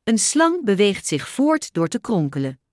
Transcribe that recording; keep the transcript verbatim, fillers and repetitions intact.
Een slang beweegt zich voort door te kronkelen.